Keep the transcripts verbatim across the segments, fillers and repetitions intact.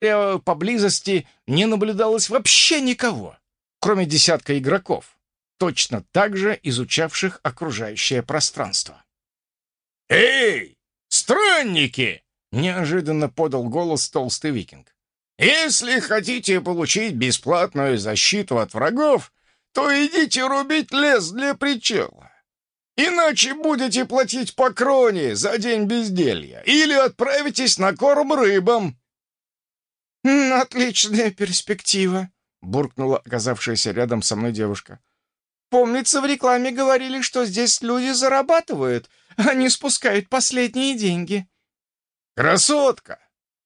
э, поблизости не наблюдалось вообще никого, кроме десятка игроков, точно так же изучавших окружающее пространство. «Эй, странники!» — неожиданно подал голос толстый викинг. «Если хотите получить бесплатную защиту от врагов, то идите рубить лес для причала. Иначе будете платить по кроне за день безделья или отправитесь на корм рыбам». «Отличная перспектива», — буркнула оказавшаяся рядом со мной девушка. «Помнится, в рекламе говорили, что здесь люди зарабатывают, а не спускают последние деньги». «Красотка!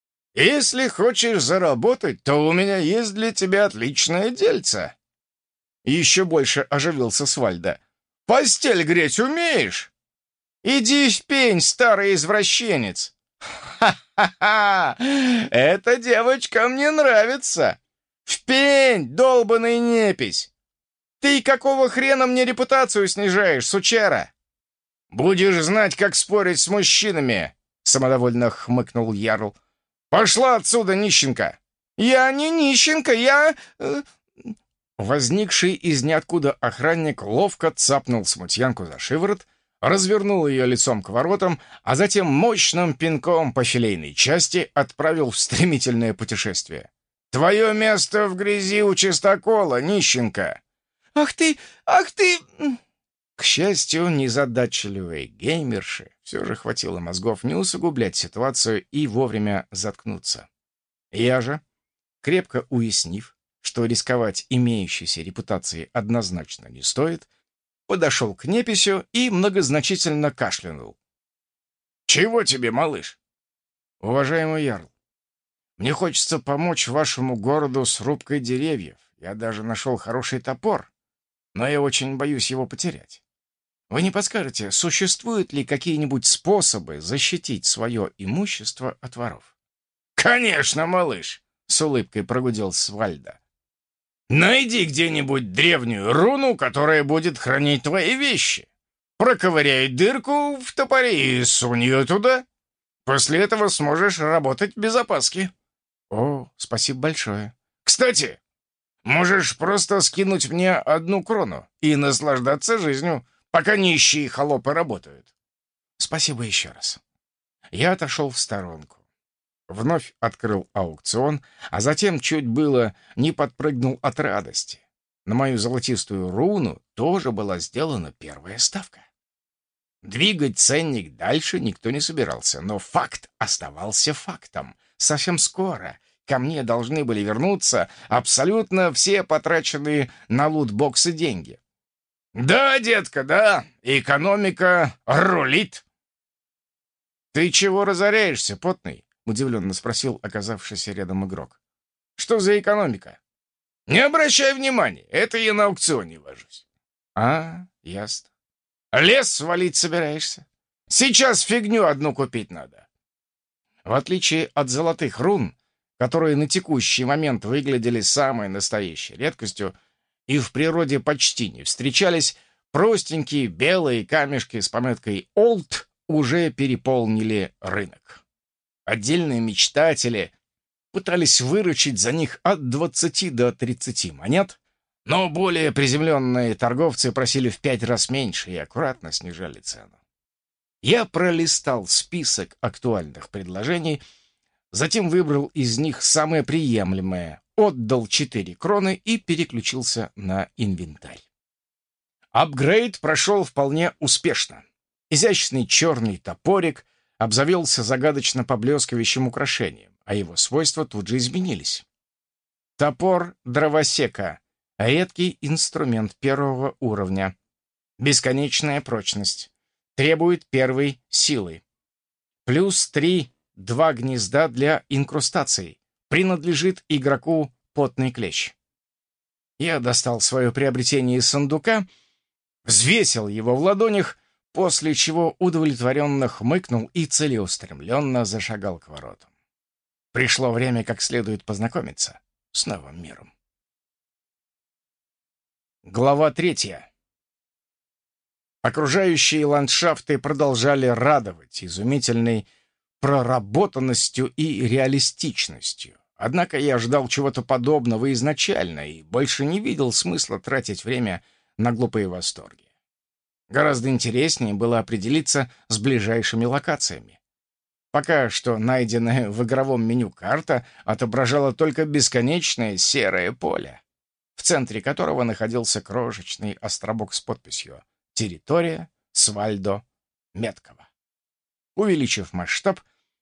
Если хочешь заработать, то у меня есть для тебя отличное дельце». Еще больше оживился Свальдо. «Постель греть умеешь? Иди в пень, старый извращенец!» «Ха-ха-ха! Эта девочка мне нравится! В пень, долбаный непись! Ты какого хрена мне репутацию снижаешь, сучара?» «Будешь знать, как спорить с мужчинами!» — самодовольно хмыкнул Ярл. «Пошла отсюда, нищенка!» «Я не нищенка, я...» э, Возникший из ниоткуда охранник ловко цапнул смутьянку за шиворот, развернул ее лицом к воротам, а затем мощным пинком по филейной части отправил в стремительное путешествие. «Твое место в грязи у чистокола, нищенка!» «Ах ты! Ах ты!» К счастью, незадачливой геймерши все же хватило мозгов не усугублять ситуацию и вовремя заткнуться. Я же, крепко уяснив, что рисковать имеющейся репутацией однозначно не стоит, подошел к неписью и многозначительно кашлянул. «Чего тебе, малыш?» «Уважаемый ярл, мне хочется помочь вашему городу с рубкой деревьев. Я даже нашел хороший топор, но я очень боюсь его потерять. Вы не подскажете, существуют ли какие-нибудь способы защитить свое имущество от воров?» «Конечно, малыш!» — с улыбкой прогудел Свальдо. «Найди где-нибудь древнюю руну, которая будет хранить твои вещи. Проковыряй дырку в топоре и сунь ее туда. После этого сможешь работать без опаски». «О, спасибо большое. Кстати, можешь просто скинуть мне одну крону и наслаждаться жизнью, пока нищие и холопы работают». «Спасибо еще раз». Я отошел в сторонку. Вновь открыл аукцион, а затем чуть было не подпрыгнул от радости. На мою золотистую руну тоже была сделана первая ставка. Двигать ценник дальше никто не собирался, но факт оставался фактом. Совсем скоро ко мне должны были вернуться абсолютно все потраченные на лутбоксы деньги. «Да, детка, да, экономика рулит!» «Ты чего разоряешься, потный?» — удивленно спросил оказавшийся рядом игрок. «Что за экономика?» «Не обращай внимания, это я на аукционе вожусь». «А, ясно. Лес свалить собираешься? Сейчас фигню одну купить надо». В отличие от золотых рун, которые на текущий момент выглядели самой настоящей редкостью и в природе почти не встречались, простенькие белые камешки с пометкой «Олд» уже переполнили рынок. Отдельные мечтатели пытались выручить за них от двадцати до тридцати монет, но более приземленные торговцы просили в пять раз меньше и аккуратно снижали цену. Я пролистал список актуальных предложений, затем выбрал из них самое приемлемое, отдал четыре кроны и переключился на инвентарь. Апгрейд прошел вполне успешно. Изящный черный топорик обзавелся загадочно поблескивающим украшением, а его свойства тут же изменились. Топор дровосека — редкий инструмент первого уровня. Бесконечная прочность. Требует первой силы. Плюс три, два гнезда для инкрустаций. Принадлежит игроку потный клещ. Я достал свое приобретение из сундука, взвесил его в ладонях, после чего удовлетворенно хмыкнул и целеустремленно зашагал к воротам. Пришло время как следует познакомиться с новым миром. Глава третья. Окружающие ландшафты продолжали радовать изумительной проработанностью и реалистичностью, Однако я ждал чего-то подобного изначально и больше не видел смысла тратить время на глупые восторги. Гораздо интереснее было определиться с ближайшими локациями. Пока что найденная в игровом меню карта отображала только бесконечное серое поле, в центре которого находился крошечный островок с подписью «Территория Свальдо Меткого». Увеличив масштаб,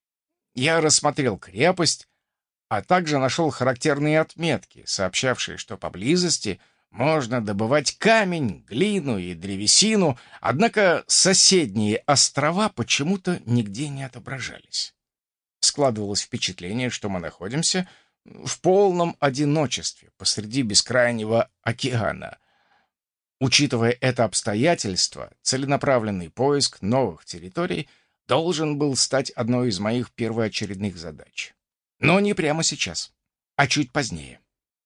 я рассмотрел крепость, а также нашел характерные отметки, сообщавшие, что поблизости можно добывать камень, глину и древесину, однако соседние острова почему-то нигде не отображались. Складывалось впечатление, что мы находимся в полном одиночестве посреди бескрайнего океана. Учитывая это обстоятельство, целенаправленный поиск новых территорий должен был стать одной из моих первоочередных задач. Но не прямо сейчас, а чуть позднее.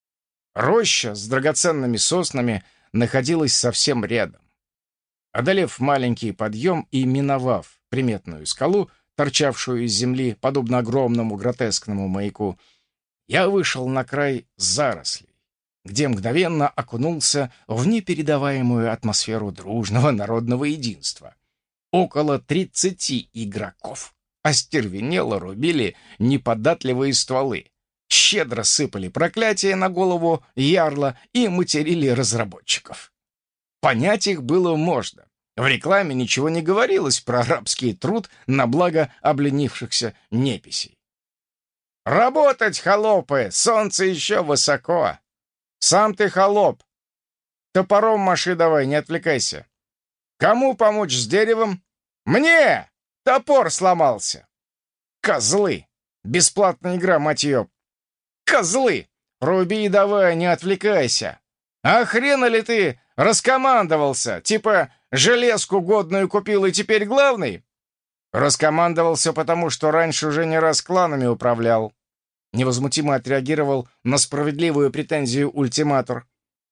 Роща с драгоценными соснами находилась совсем рядом. Одолев маленький подъем и миновав приметную скалу, торчавшую из земли, подобно огромному гротескному маяку, я вышел на край зарослей, где мгновенно окунулся в непередаваемую атмосферу дружного народного единства. Около тридцати игроков остервенело рубили неподатливые стволы, щедро сыпали проклятия на голову ярла и материли разработчиков. Понять их было можно. В рекламе ничего не говорилось про рабский труд на благо обленившихся неписей. «Работать, холопы! Солнце еще высоко! Сам ты холоп! Топором маши давай, не отвлекайся! Кому помочь с деревом? Мне! Топор сломался! Козлы! Бесплатная игра, мать ее! Козлы! Руби давай, не отвлекайся! А хрена ли ты раскомандовался? Типа железку годную купил и теперь главный?» Раскомандовался, потому что раньше уже не раз кланами управлял. Невозмутимо отреагировал на справедливую претензию ультиматор.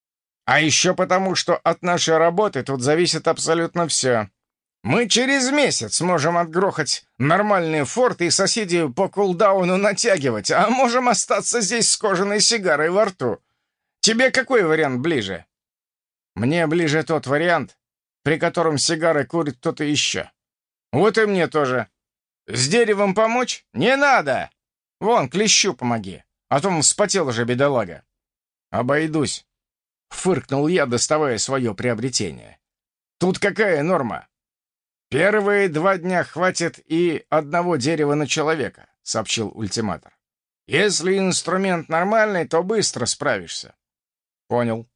А еще потому, что от нашей работы тут зависит абсолютно все. Мы через месяц можем отгрохать нормальные форты и соседей по кулдауну натягивать, а можем остаться здесь с кожаной сигарой во рту. Тебе какой вариант ближе? Мне ближе тот вариант, при котором сигары курит кто-то еще. Вот и мне тоже. С деревом помочь? Не надо! Вон, клещу помоги, а то он вспотел уже, бедолага. Обойдусь. Фыркнул я, доставая свое приобретение. Тут какая норма? Первые два дня хватит и одного дерева на человека, сообщил ультиматор. Если инструмент нормальный, то быстро справишься. Понял.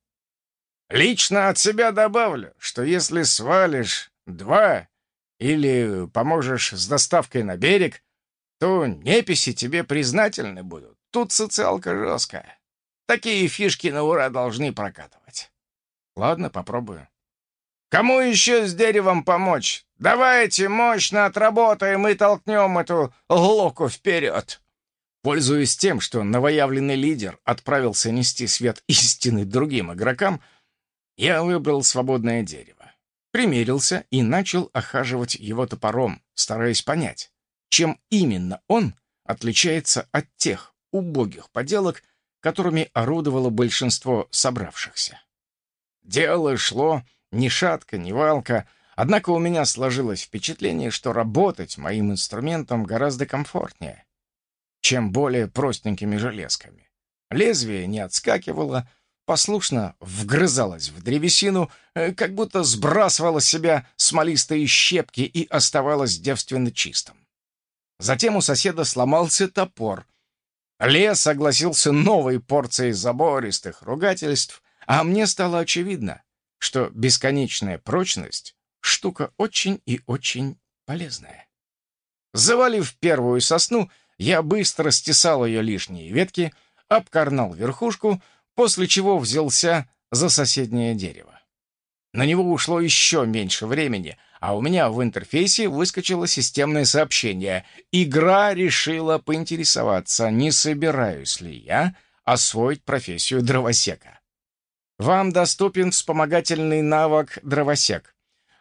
Лично от себя добавлю, что если свалишь два или поможешь с доставкой на берег, то неписи тебе признательны будут. Тут социалка жесткая. Такие фишки на ура должны прокатывать. Ладно, попробую. Кому еще с деревом помочь? Давайте мощно отработаем и толкнем эту глоку вперед. Пользуясь тем, что новоявленный лидер отправился нести свет истины другим игрокам, я выбрал свободное дерево, примерился и начал охаживать его топором, стараясь понять, чем именно он отличается от тех убогих поделок, которыми орудовало большинство собравшихся. Дело шло ни шатко, ни валко, однако у меня сложилось впечатление, что работать моим инструментом гораздо комфортнее, чем более простенькими железками. Лезвие не отскакивало, послушно вгрызалось в древесину, как будто сбрасывало с себя смолистые щепки и оставалось девственно чистым. Затем у соседа сломался топор. Лес согласился новой порцией забористых ругательств, а мне стало очевидно, что бесконечная прочность — штука очень и очень полезная. Завалив первую сосну, я быстро стесал ее лишние ветки, обкорнал верхушку, после чего взялся за соседнее дерево. На него ушло еще меньше времени, а у меня в интерфейсе выскочило системное сообщение. Игра решила поинтересоваться, не собираюсь ли я освоить профессию дровосека. Вам доступен вспомогательный навык «Дровосек». В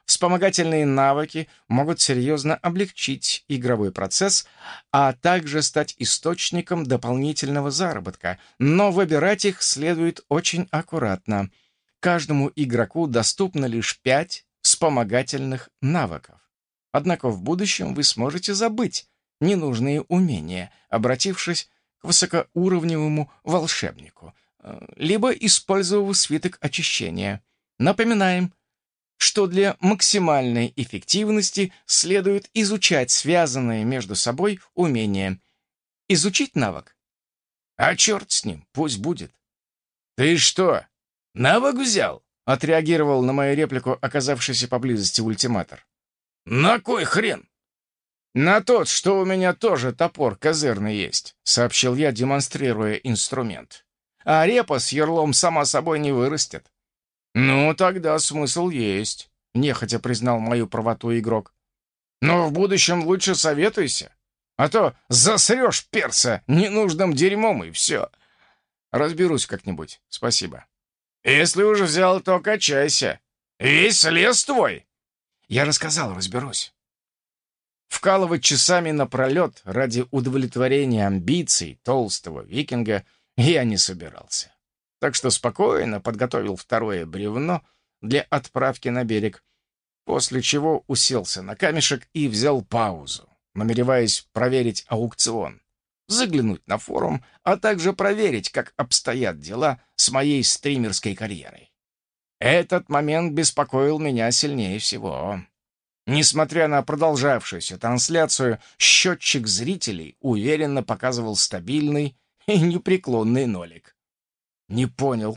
Вспомогательные навыки могут серьезно облегчить игровой процесс, а также стать источником дополнительного заработка, но выбирать их следует очень аккуратно. Каждому игроку доступно лишь пять вспомогательных навыков. Однако в будущем вы сможете забыть ненужные умения, обратившись к высокоуровневому волшебнику, либо использовав свиток очищения. Напоминаем, что для максимальной эффективности следует изучать связанные между собой умения. Изучить навык? А черт с ним, пусть будет. «Ты что, навык взял?» — отреагировал на мою реплику оказавшийся поблизости ультиматор. «На кой хрен?» «На тот, что у меня тоже топор козырный есть», — сообщил я, демонстрируя инструмент. «А репа с ярлом сама собой не вырастет». «Ну, тогда смысл есть», — нехотя признал мою правоту игрок. «Но в будущем лучше советуйся, а то засрешь перса ненужным дерьмом и все». «Разберусь как-нибудь, спасибо». «Если уж взял, то качайся. Весь лес твой». «Я рассказал, разберусь». Вкалывать часами напролет ради удовлетворения амбиций толстого викинга я не собирался. Так что спокойно подготовил второе бревно для отправки на берег, после чего уселся на камешек и взял паузу, намереваясь проверить аукцион, заглянуть на форум, а также проверить, как обстоят дела с моей стримерской карьерой. Этот момент беспокоил меня сильнее всего. Несмотря на продолжавшуюся трансляцию, счетчик зрителей уверенно показывал стабильный и непреклонный нолик. Не понял.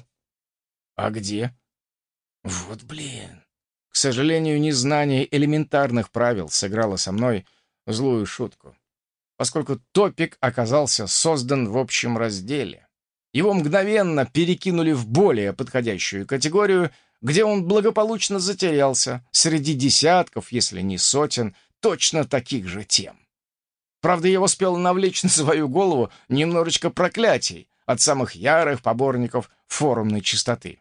А где? Вот блин. К сожалению, незнание элементарных правил сыграло со мной злую шутку, поскольку топик оказался создан в общем разделе. Его мгновенно перекинули в более подходящую категорию, где он благополучно затерялся среди десятков, если не сотен, точно таких же тем. Правда, я успел навлечь на свою голову немножечко проклятий от самых ярых поборников форумной чистоты.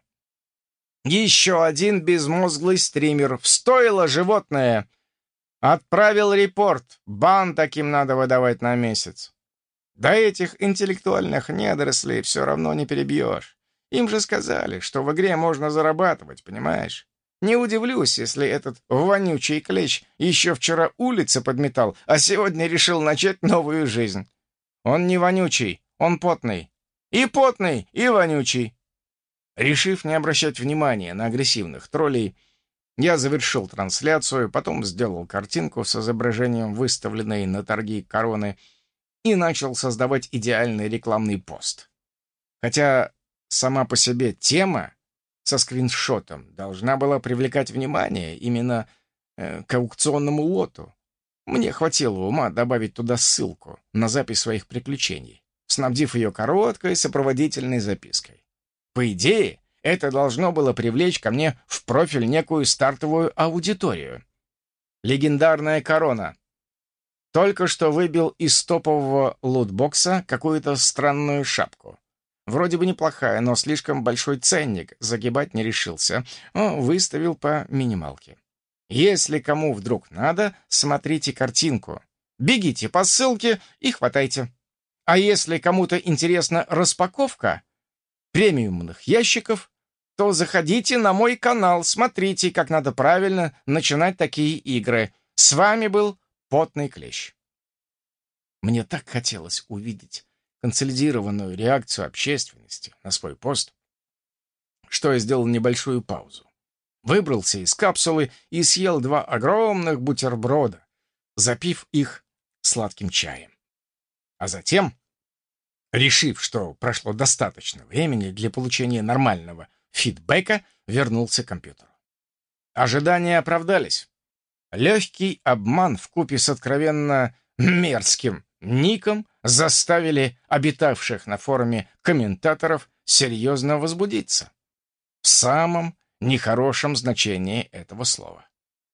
Еще один безмозглый стример встоило животное. Отправил репорт, бан таким надо выдавать на месяц. Да этих интеллектуальных недорослей все равно не перебьешь. Им же сказали, что в игре можно зарабатывать, понимаешь? Не удивлюсь, если этот вонючий клещ еще вчера улицы подметал, а сегодня решил начать новую жизнь. Он не вонючий, он потный. И потный, и вонючий. Решив не обращать внимания на агрессивных троллей, я завершил трансляцию, потом сделал картинку с изображением выставленной на торги короны и начал создавать идеальный рекламный пост. Хотя сама по себе тема со скриншотом должна была привлекать внимание именно э, к аукционному лоту. Мне хватило ума добавить туда ссылку на запись своих приключений, снабдив ее короткой сопроводительной запиской. По идее, это должно было привлечь ко мне в профиль некую стартовую аудиторию. Легендарная корона. Только что выбил из топового лутбокса какую-то странную шапку. Вроде бы неплохая, но слишком большой ценник, загибать не решился. О, выставил по минималке. Если кому вдруг надо, смотрите картинку. Бегите по ссылке и хватайте. А если кому-то интересна распаковка премиумных ящиков, то заходите на мой канал, смотрите, как надо правильно начинать такие игры. С вами был Потный Клещ. Мне так хотелось увидеть консолидированную реакцию общественности на свой пост, что я сделал небольшую паузу. Выбрался из капсулы и съел два огромных бутерброда, запив их сладким чаем. А затем, решив, что прошло достаточно времени для получения нормального фидбэка, вернулся к компьютеру. Ожидания оправдались. Легкий обман вкупе с откровенно мерзким ником заставили обитавших на форуме комментаторов серьезно возбудиться. В самом нехорошем значении этого слова.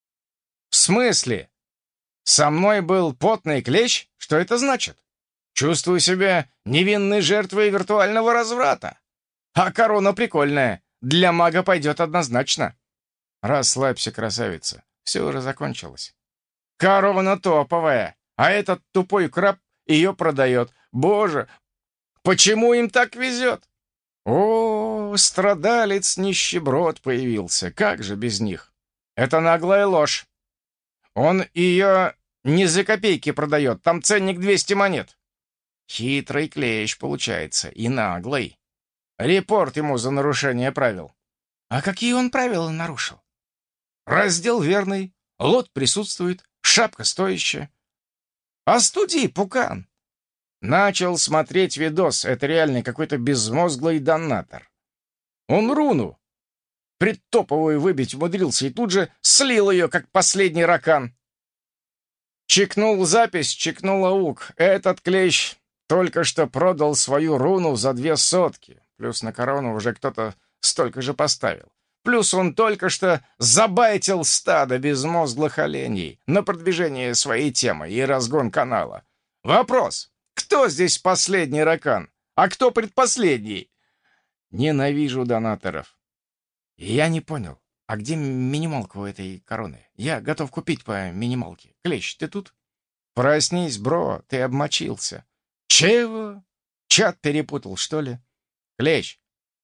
«В смысле? Со мной был потный клещ? Что это значит? Чувствую себя невинной жертвой виртуального разврата. А корона прикольная, для мага пойдет однозначно». «Расслабься, красавица. все уже закончилось. Корона топовая, а этот тупой краб ее продает. Боже, почему им так везет? О, страдалец-нищеброд появился. Как же без них? Это наглая ложь. Он ее не за копейки продает, там ценник двести монет. Хитрый клещ получается и наглый. Репорт ему за нарушение правил. А какие он правила нарушил? Раздел верный, лот присутствует, шапка стоящая. Остуди, пукан. Начал смотреть видос, это реально какой-то безмозглый донатор. Он руну предтоповую выбить умудрился и тут же слил ее, как последний ракан. Чекнул запись, чекнул аук. Этот клещ только что продал свою руну за две сотки. Плюс на корону уже кто-то столько же поставил. Плюс он только что забайтил стадо безмозглых оленей на продвижение своей темы и разгон канала. Вопрос: кто здесь последний ракан, а кто предпоследний? Ненавижу донаторов. Я не понял, а где минималка у этой короны? Я готов купить по минималке. Клещ, ты тут? Проснись, бро, ты обмочился. Чего? Чат перепутал, что ли? Клещ,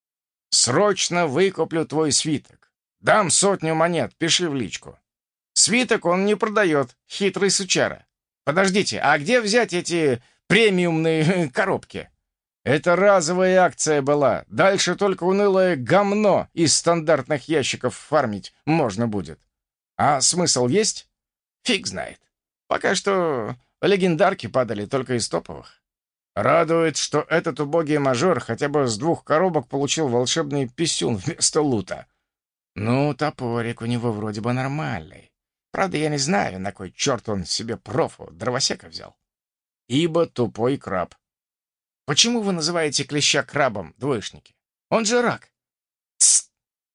срочно выкуплю твой свиток. Дам сотню монет, пиши в личку. Свиток он не продает, хитрый сучара. Подождите, а где взять эти премиумные коробки? Это разовая акция была. Дальше только унылое гомно из стандартных ящиков фармить можно будет. А смысл есть? Фиг знает. Пока что легендарки падали только из топовых. Радует, что этот убогий мажор хотя бы с двух коробок получил волшебный писюн вместо лута. Ну, топорик у него вроде бы нормальный. Правда, я не знаю, на кой черт он себе профу дровосека взял. Ибо тупой краб. Почему вы называете клеща крабом, двоечники? Он же рак. Тсс.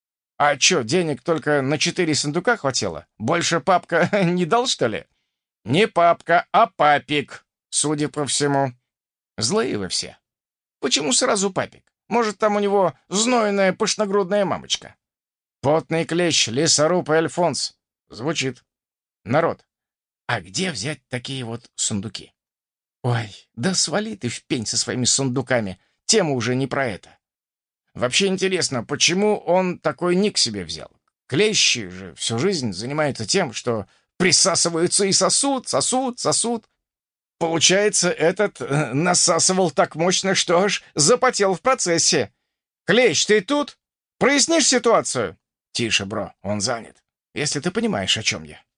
А чё, денег только на четыре сундука хватило? Больше папка не дал, что ли? Не папка, а папик, судя по всему. Злые вы все. Почему сразу папик? Может, там у него знойная пышногрудная мамочка? Потный клещ, лесоруб и альфонс. Звучит. Народ, а где взять такие вот сундуки? Ой, да свали ты в пень со своими сундуками. Тема уже не про это. Вообще интересно, почему он такой ник себе взял? Клещи же всю жизнь занимаются тем, что присасываются и сосут, сосут, сосут. Получается, этот э, насасывал так мощно, что аж запотел в процессе. Клещ, ты тут? Прояснишь ситуацию? Тише, бро, он занят. Если ты понимаешь, о чем я.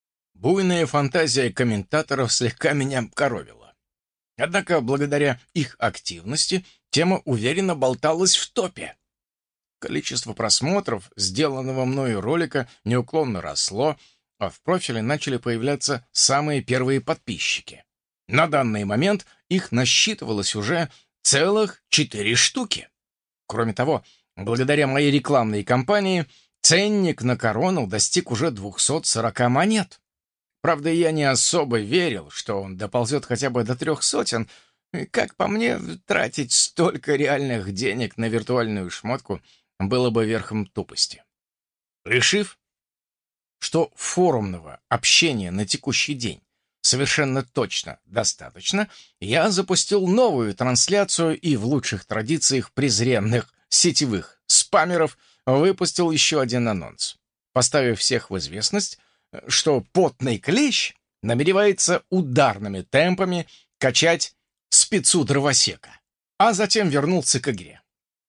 Буйная фантазия комментаторов слегка меня коровила. Однако, благодаря их активности, тема уверенно болталась в топе. Количество просмотров сделанного мною ролика неуклонно росло, а в профиле начали появляться самые первые подписчики. На данный момент их насчитывалось уже целых четыре штуки. Кроме того, благодаря моей рекламной кампании, ценник на корону достиг уже двухсот сорока монет. Правда, я не особо верил, что он доползет хотя бы до трех сотен. Как по мне, тратить столько реальных денег на виртуальную шмотку было бы верхом тупости. Решив, что форумного общения на текущий день совершенно точно достаточно, я запустил новую трансляцию и в лучших традициях презренных сетевых спамеров выпустил еще один анонс, поставив всех в известность, что потный клещ намеревается ударными темпами качать спецу дровосека, а затем вернулся к игре.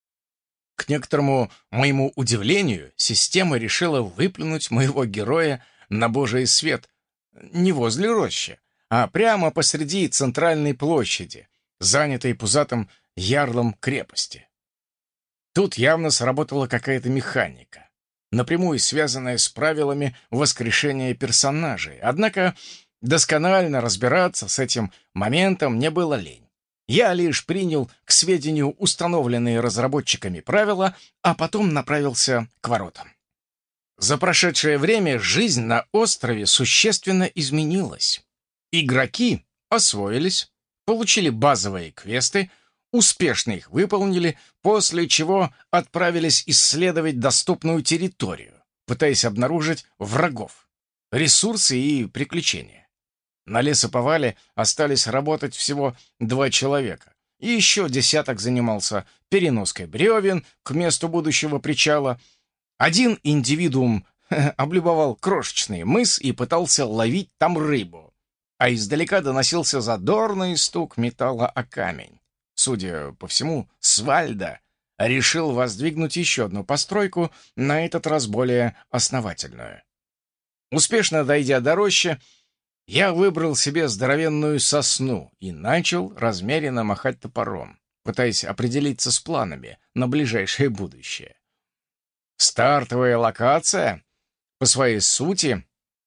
К некоторому моему удивлению, система решила выплюнуть моего героя на божий свет не возле рощи, а прямо посреди центральной площади, занятой пузатым ярлом крепости. Тут явно сработала какая-то механика, напрямую связанная с правилами воскрешения персонажей. Однако досконально разбираться с этим моментом мне было лень. Я лишь принял к сведению установленные разработчиками правила, а потом направился к воротам. За прошедшее время жизнь на острове существенно изменилась. Игроки освоились, получили базовые квесты, успешно их выполнили, после чего отправились исследовать доступную территорию, пытаясь обнаружить врагов. ресурсы и приключения. На лесоповале остались работать всего два человека, и еще десяток занимался переноской бревен к месту будущего причала. Один индивидуум облюбовал крошечный мыс и пытался ловить там рыбу, а издалека доносился задорный стук металла о камень. Судя по всему, Свальда решил воздвигнуть еще одну постройку, на этот раз более основательную. Успешно дойдя до рощи, я выбрал себе здоровенную сосну и начал размеренно махать топором, пытаясь определиться с планами на ближайшее будущее. Стартовая локация, по своей сути,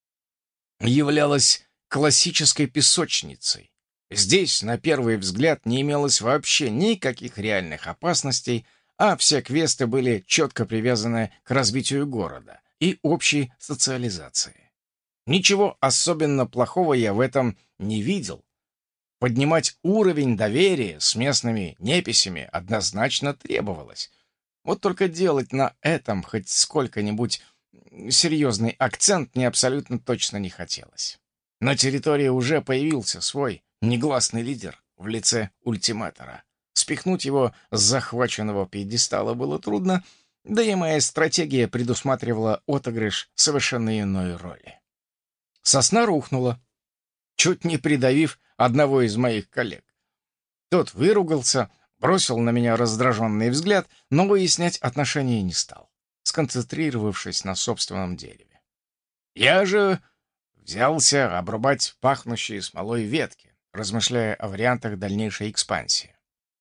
являлась классической песочницей. Здесь, на первый взгляд, не имелось вообще никаких реальных опасностей, а все квесты были четко привязаны к развитию города и общей социализации. Ничего особенно плохого я в этом не видел. Поднимать уровень доверия с местными неписями однозначно требовалось. Вот только делать на этом хоть сколько-нибудь серьезный акцент мне абсолютно точно не хотелось. На территории уже появился свой негласный лидер в лице ультиматора. Спихнуть его с захваченного пьедестала было трудно, да и моя стратегия предусматривала отыгрыш совершенно иной роли. Сосна рухнула, чуть не придавив одного из моих коллег. Тот выругался, бросил на меня раздраженный взгляд, но выяснять отношения не стал, сконцентрировавшись на собственном дереве. Я же взялся обрубать пахнущие смолой ветки, размышляя о вариантах дальнейшей экспансии.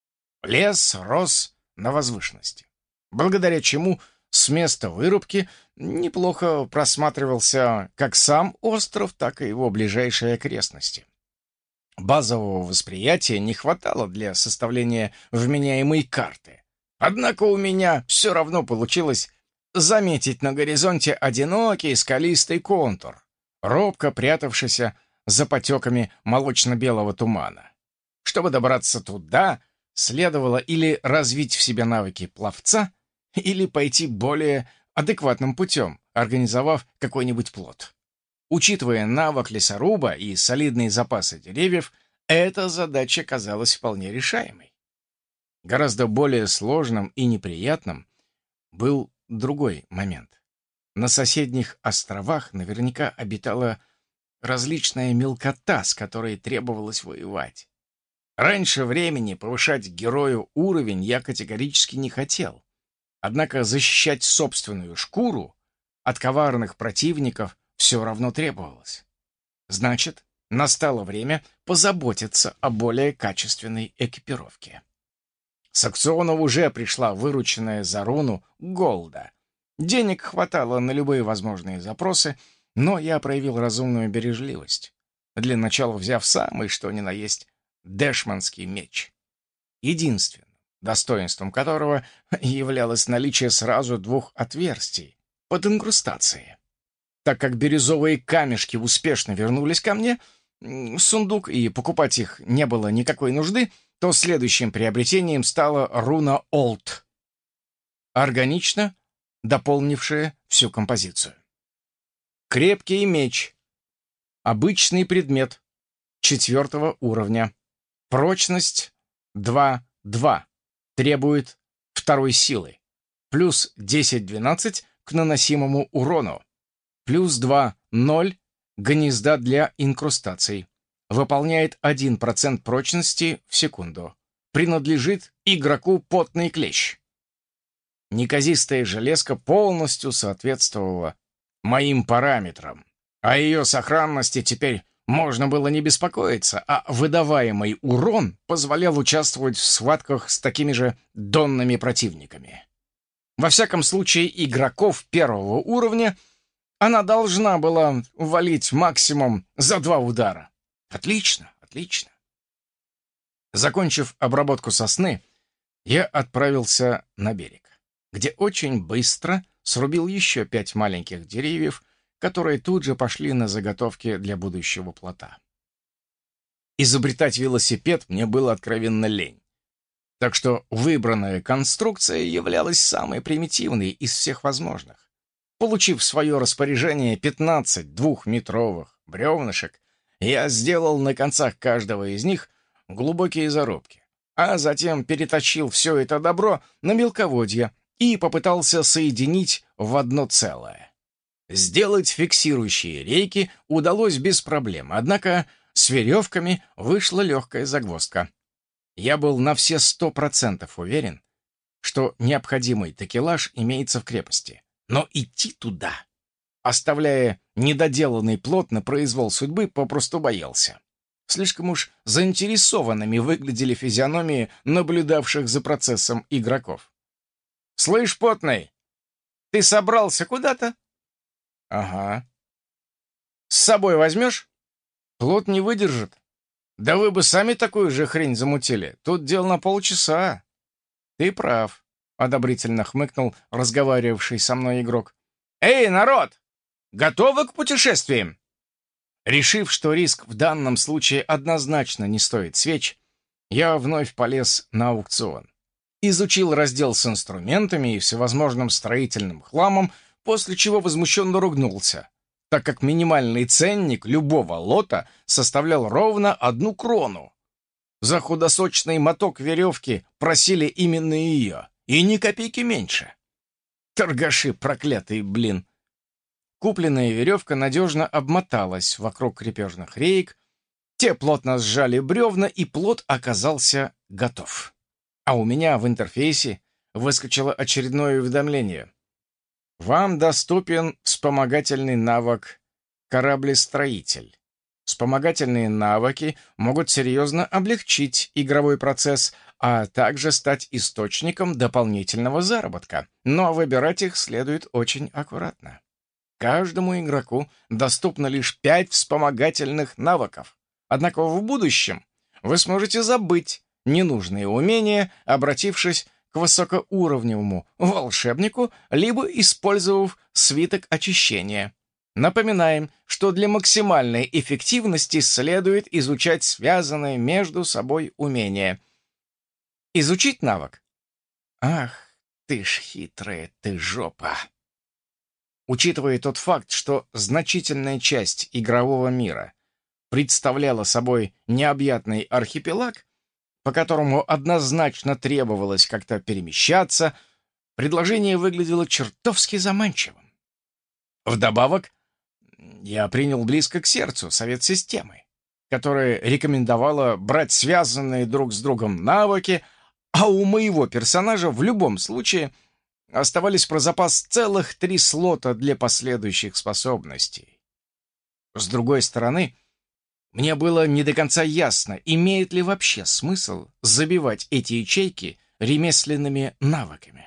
Лес рос на возвышенности, благодаря чему с места вырубки неплохо просматривался как сам остров, так и его ближайшие окрестности. Базового восприятия не хватало для составления вменяемой карты. Однако у меня все равно получилось заметить на горизонте одинокий скалистый контур, робко прятавшийся за потеками молочно-белого тумана. Чтобы добраться туда, следовало или развить в себе навыки пловца, или пойти более адекватным путем, организовав какой-нибудь плот. Учитывая навык лесоруба и солидные запасы деревьев, эта задача казалась вполне решаемой. Гораздо более сложным и неприятным был другой момент. На соседних островах наверняка обитала различная мелкота, с которой требовалось воевать. Раньше времени повышать герою уровень я категорически не хотел. Однако защищать собственную шкуру от коварных противников все равно требовалось. Значит, настало время позаботиться о более качественной экипировке. С Аксионов уже пришла вырученная за руну голда. Денег хватало на любые возможные запросы, но я проявил разумную бережливость, для начала взяв самый что ни на есть дэшманский меч. Единственным достоинством которого являлось наличие сразу двух отверстий под инкрустацией. Так как бирюзовые камешки успешно вернулись ко мне, сундук, и покупать их не было никакой нужды, то следующим приобретением стала руна Олд, органично дополнившая всю композицию. Крепкий меч. Обычный предмет. Четвертого уровня. Прочность два-два. Требует второй силы. Плюс десять-двенадцать к наносимому урону. Плюс два-ноль гнезда для инкрустаций. Выполняет один процент прочности в секунду. Принадлежит игроку потный клещ. Неказистая железка полностью соответствовала моим параметрам. О ее сохранности теперь можно было не беспокоиться, а выдаваемый урон позволял участвовать в схватках с такими же донными противниками. Во всяком случае, игроков первого уровня она должна была валить максимум за два удара. Отлично, отлично. Закончив обработку сосны, я отправился на берег, где очень быстро срубил еще пять маленьких деревьев, которые тут же пошли на заготовки для будущего плота. Изобретать велосипед мне было откровенно лень, так что выбранная конструкция являлась самой примитивной из всех возможных. Получив в свое распоряжение пятнадцать двухметровых бревнышек, я сделал на концах каждого из них глубокие зарубки, а затем перетащил все это добро на мелководье и попытался соединить в одно целое. Сделать фиксирующие рейки удалось без проблем, однако с веревками вышла легкая загвоздка. Я был на все сто процентов уверен, что необходимый такелаж имеется в крепости, но идти туда, оставляя недоделанный плот на произвол судьбы, попросту боялся. Слишком уж заинтересованными выглядели физиономии наблюдавших за процессом игроков. «Слышь, потный, ты собрался куда-то?» «Ага». «С собой возьмешь?» «Плот не выдержит». «Да вы бы сами такую же хрень замутили. Тут дело на полчаса». «Ты прав», — одобрительно хмыкнул разговаривавший со мной игрок. «Эй, народ! Готовы к путешествиям?» Решив, что риск в данном случае однозначно не стоит свеч, я вновь полез на аукцион. Изучил раздел с инструментами и всевозможным строительным хламом, после чего возмущенно ругнулся, так как минимальный ценник любого лота составлял ровно одну крону. За худосочный моток веревки просили именно ее, и ни копейки меньше. Торгаши проклятые, блин. Купленная веревка надежно обмоталась вокруг крепежных реек, те плотно сжали бревна, и плот оказался готов. А у меня в интерфейсе выскочило очередное уведомление. Вам доступен вспомогательный навык «Кораблестроитель». Вспомогательные навыки могут серьезно облегчить игровой процесс, а также стать источником дополнительного заработка, но выбирать их следует очень аккуратно. Каждому игроку доступно лишь пять вспомогательных навыков, однако в будущем вы сможете забыть ненужные умения, обратившись к высокоуровневому волшебнику, либо использовав свиток очищения. Напоминаем, что для максимальной эффективности следует изучать связанные между собой умения. Изучить навык? Ах, ты ж хитрая ты жопа! Учитывая тот факт, что значительная часть игрового мира представляла собой необъятный архипелаг, по которому однозначно требовалось как-то перемещаться, предложение выглядело чертовски заманчивым. Вдобавок, я принял близко к сердцу совет системы, которая рекомендовала брать связанные друг с другом навыки, а у моего персонажа в любом случае оставались про запас целых три слота для последующих способностей. С другой стороны, мне было не до конца ясно, имеет ли вообще смысл забивать эти ячейки ремесленными навыками.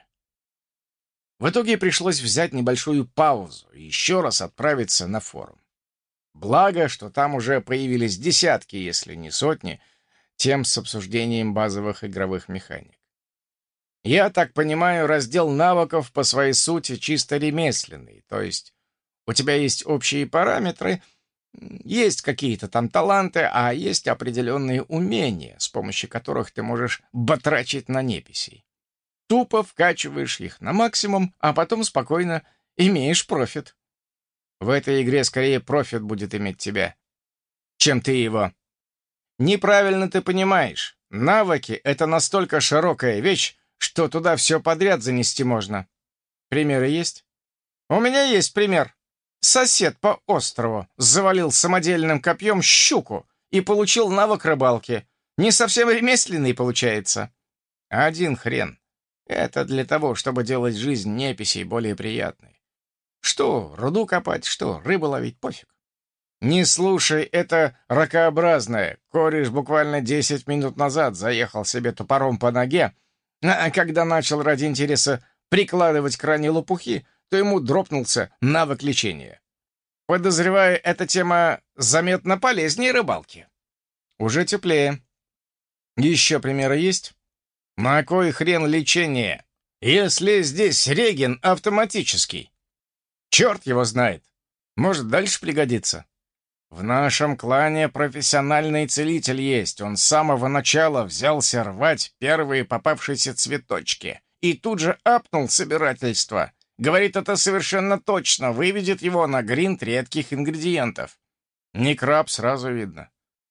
В итоге пришлось взять небольшую паузу и еще раз отправиться на форум. Благо, что там уже появились десятки, если не сотни, тем с обсуждением базовых игровых механик. Я так понимаю, раздел навыков по своей сути чисто ремесленный, то есть у тебя есть общие параметры, есть какие-то там таланты, а есть определенные умения, с помощью которых ты можешь батрачить на неписей. Тупо вкачиваешь их на максимум, а потом спокойно имеешь профит. В этой игре скорее профит будет иметь тебя, чем ты его. Неправильно ты понимаешь. Навыки — это настолько широкая вещь, что туда все подряд занести можно. Примеры есть? У меня есть пример. Сосед по острову завалил самодельным копьем щуку и получил навык рыбалки. Не совсем ремесленный получается. Один хрен. Это для того, чтобы делать жизнь неписей более приятной. Что, руду копать, что, рыбу ловить, пофиг. Не слушай, это ракообразное. Кореш буквально десять минут назад заехал себе топором по ноге, а когда начал ради интереса прикладывать к ране лопухи, то ему дропнулся навык лечения. Подозреваю, эта тема заметно полезнее рыбалки. Уже теплее. Еще примеры есть? На кой хрен лечение, если здесь реген автоматический? Черт его знает. Может, дальше пригодится. В нашем клане профессиональный целитель есть. Он с самого начала взялся рвать первые попавшиеся цветочки и тут же апнул собирательство. Говорит, это совершенно точно выведет его на гринт редких ингредиентов. Не краб, сразу видно.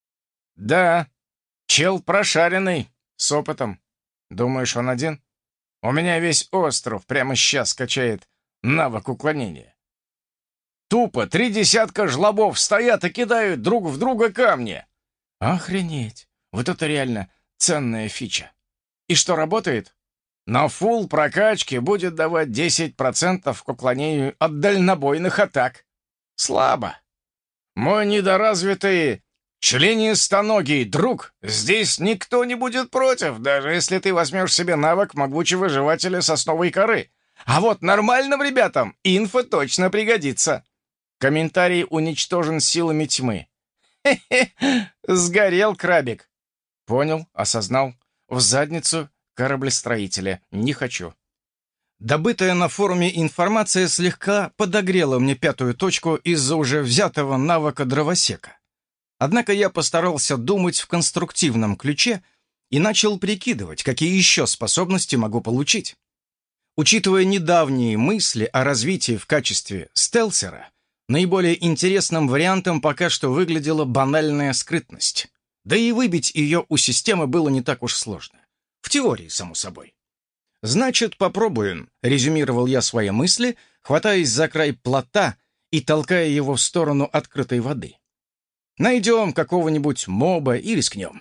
Да, чел прошаренный, с опытом. Думаешь, он один? У меня весь остров прямо сейчас качает навык уклонения. Тупо три десятка жлобов стоят и кидают друг в друга камни. Охренеть! Вот это реально ценная фича. И что, работает? На фулл прокачке будет давать десять процентов к уклонению от дальнобойных атак. Слабо. Мой недоразвитый членистоногий друг, здесь никто не будет против, даже если ты возьмешь себе навык могучего жевателя сосновой коры. А вот нормальным ребятам инфа точно пригодится. Комментарий уничтожен силами тьмы. Хе-хе, сгорел крабик. Понял, осознал. В задницу кораблестроителя. Не хочу. Добытая на форуме информация слегка подогрела мне пятую точку из-за уже взятого навыка дровосека. Однако я постарался думать в конструктивном ключе и начал прикидывать, какие еще способности могу получить. Учитывая недавние мысли о развитии в качестве стелсера, наиболее интересным вариантом пока что выглядела банальная скрытность. Да и выбить ее у системы было не так уж сложно. В теории, само собой. «Значит, попробуем», — резюмировал я свои мысли, хватаясь за край плота и толкая его в сторону открытой воды. «Найдем какого-нибудь моба и рискнем».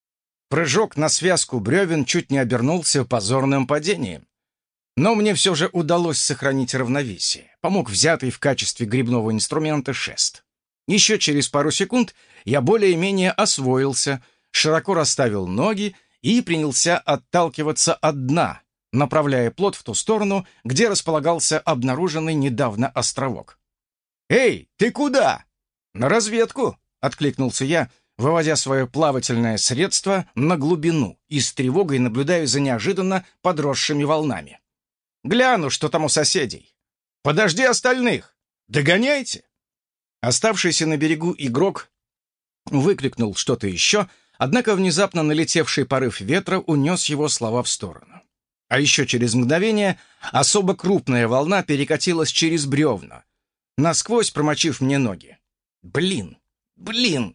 Прыжок на связку бревен чуть не обернулся позорным падением. Но мне все же удалось сохранить равновесие. Помог взятый в качестве грибного инструмента шест. Еще через пару секунд я более-менее освоился, широко расставил ноги и принялся отталкиваться от дна, направляя плот в ту сторону, где располагался обнаруженный недавно островок. «Эй, ты куда?» «На разведку», — откликнулся я, выводя свое плавательное средство на глубину и с тревогой наблюдая за неожиданно подросшими волнами. «Гляну, что там у соседей. Подожди остальных! Догоняйте!» Оставшийся на берегу игрок выкрикнул что-то еще, однако внезапно налетевший порыв ветра унес его слова в сторону. А еще через мгновение особо крупная волна перекатилась через бревна, насквозь промочив мне ноги. Блин, блин!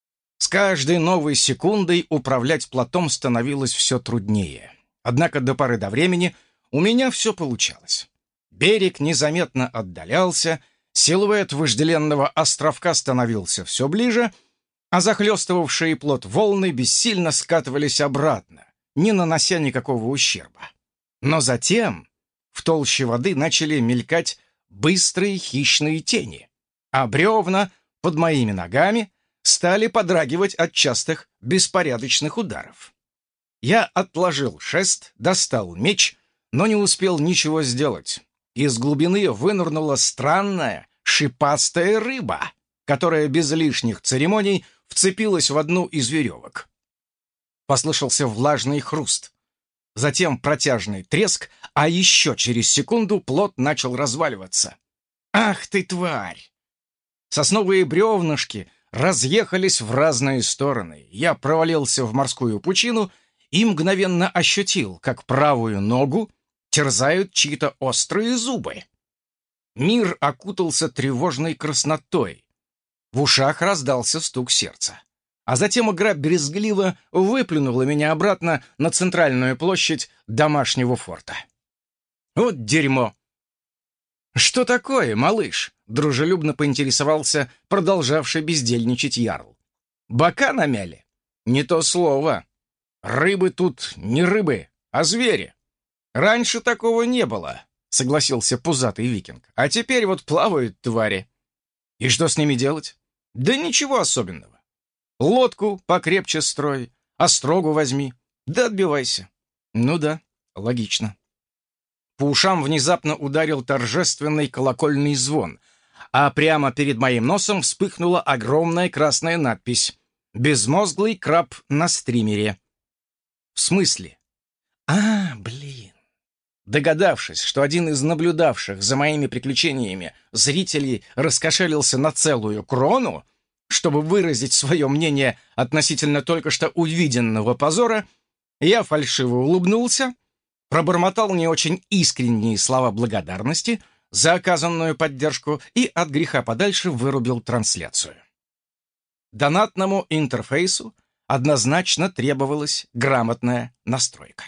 С каждой новой секундой управлять плотом становилось все труднее. Однако до поры до времени у меня все получалось. Берег незаметно отдалялся, силуэт вожделенного островка становился все ближе, а захлестывавшие плот волны бессильно скатывались обратно, не нанося никакого ущерба. Но затем в толще воды начали мелькать быстрые хищные тени, а бревна под моими ногами стали подрагивать от частых беспорядочных ударов. Я отложил шест, достал меч, но не успел ничего сделать. Из глубины вынырнула странная шипастая рыба, которая без лишних церемоний вцепилась в одну из веревок. Послышался влажный хруст. Затем протяжный треск, а еще через секунду плот начал разваливаться. «Ах ты, тварь!» Сосновые бревнышки разъехались в разные стороны. Я провалился в морскую пучину и мгновенно ощутил, как правую ногу терзают чьи-то острые зубы. Мир окутался тревожной краснотой. В ушах раздался стук сердца. А затем игра брезгливо выплюнула меня обратно на центральную площадь домашнего форта. Вот дерьмо! «Что такое, малыш?» — дружелюбно поинтересовался продолжавший бездельничать ярл. «Бока намяли?» «Не то слово. Рыбы тут не рыбы, а звери. Раньше такого не было», — согласился пузатый викинг. «А теперь вот плавают твари. И что с ними делать?» «Да ничего особенного. Лодку покрепче строй, острогу возьми, да отбивайся». «Ну да, логично». По ушам внезапно ударил торжественный колокольный звон, а прямо перед моим носом вспыхнула огромная красная надпись «Безмозглый краб на стримере». «В смысле?» «А, блин». Догадавшись, что один из наблюдавших за моими приключениями зрителей раскошелился на целую крону, чтобы выразить свое мнение относительно только что увиденного позора, я фальшиво улыбнулся пробормотал не очень искренние слова благодарности за оказанную поддержку и от греха подальше вырубил трансляцию. Донатному интерфейсу однозначно требовалась грамотная настройка.